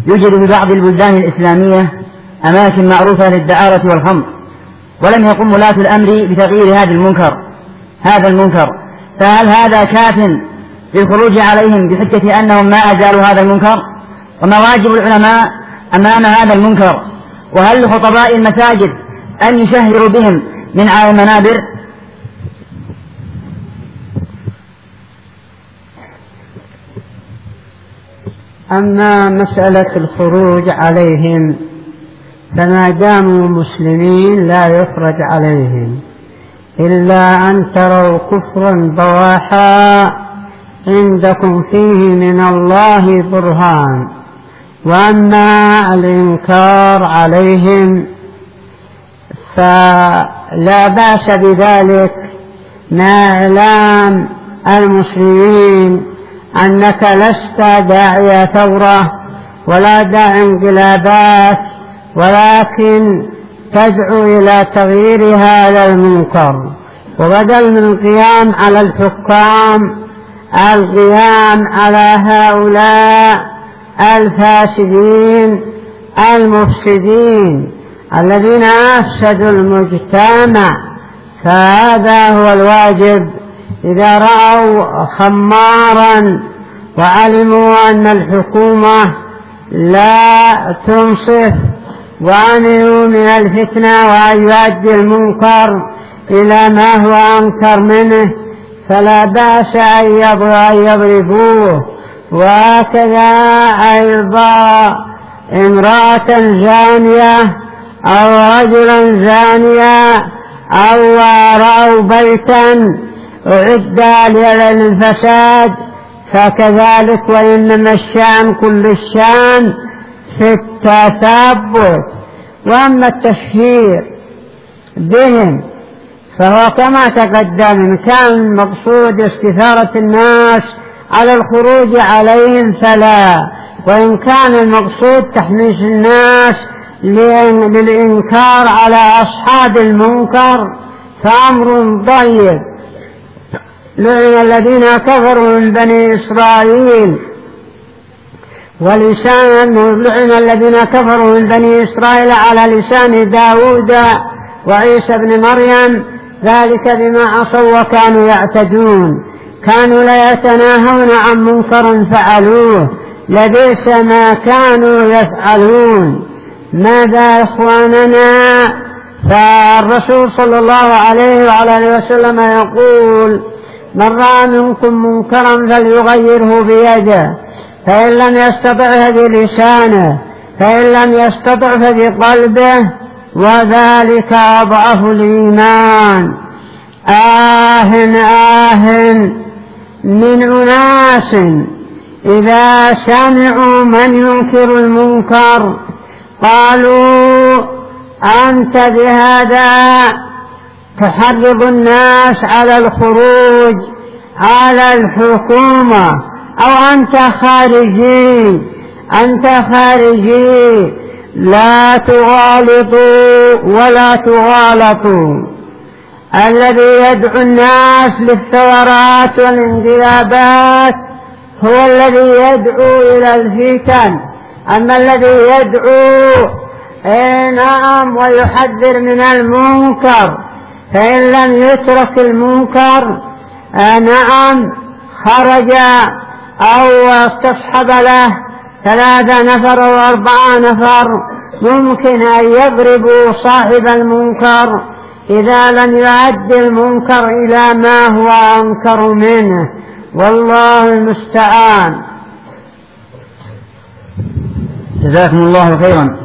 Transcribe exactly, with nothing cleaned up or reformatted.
يوجد في بعض البلدان الإسلامية أماكن معروفة للدعارة والخمر، ولم يقم ولاة الأمر بتغيير هذا المنكر هذا المنكر فهل هذا كاف للخروج عليهم بحجة أنهم ما أزالوا هذا المنكر؟ وما واجب العلماء أمام هذا المنكر؟ وهل لخطباء المساجد أن يشهروا بهم من على المنابر؟ أما مسألة الخروج عليهم فما داموا مسلمين لا يخرج عليهم إلا أن تروا كفرا بواحا عندكم فيه من الله برهان. وأما الإنكار عليهم فلا بأس بذلك مع إعلام المسلمين أنك لست داعي ثورة ولا داعي انقلابات، ولكن تدعو إلى تغيير هذا المنكر، وبدل من القيام على الحكام القيام على هؤلاء الفاسدين المفسدين الذين أفسدوا المجتمع. فهذا هو الواجب. إذا رأوا خمارا وعلموا أن الحكومة لا تنصف وأمنوا من الفتنة وأن يؤدي المنكر إلى ما هو أنكر منه فلا بأس أن يضربوه. وهكذا أيضا امرأة زانية أو رجلا زانيا أو رأوا بيتا أعد للفساد فكذلك. وإنما الشأن كل الشأن في التثبت. وأما التشهير بهم فهو كما تقدم إن كان المقصود استثارة الناس على الخروج عليهم فلا، وإن كان المقصود تحميس الناس للإنكار على أصحاب المنكر فأمر طيب. لعن الذين كفروا من بني إسرائيل ولسان لعن الذين كفروا من بني إسرائيل على لسان داود وعيسى بن مريم ذلك بما عصوا وكانوا يعتدون كانوا لا يتناهون عن منكر فعلوه لبئس ما كانوا يفعلون. ماذا يا إخواننا؟ فالرسول صلى الله عليه وعلى آله وسلم يقول من رأى منكم منكرا فليغيره بيده فإن لم يستطع بلسانه فإن لم يستطع فبقلبه وذلك أضعف الإيمان. آه آه من أناس إذا سمعوا من ينكر المنكر قالوا أنت بهذا تحرض الناس على الخروج على الحكومة أو أنت خارجي أنت خارجي لا تغالطوا ولا تغالطوا. الذي يدعو الناس للثورات والانقلابات هو الذي يدعو إلى الفتن. أما الذي يدعو إيه نعم ويحذر من المنكر فإن لم يترك المنكر آه نعم خرج أو استصحب له ثلاثة نفر أو أربعة نفر ممكن أن يضربوا صاحب المنكر إذا لم يؤدي المنكر إلى ما هو أنكر منه، والله المستعان. جزاكم الله خيرا.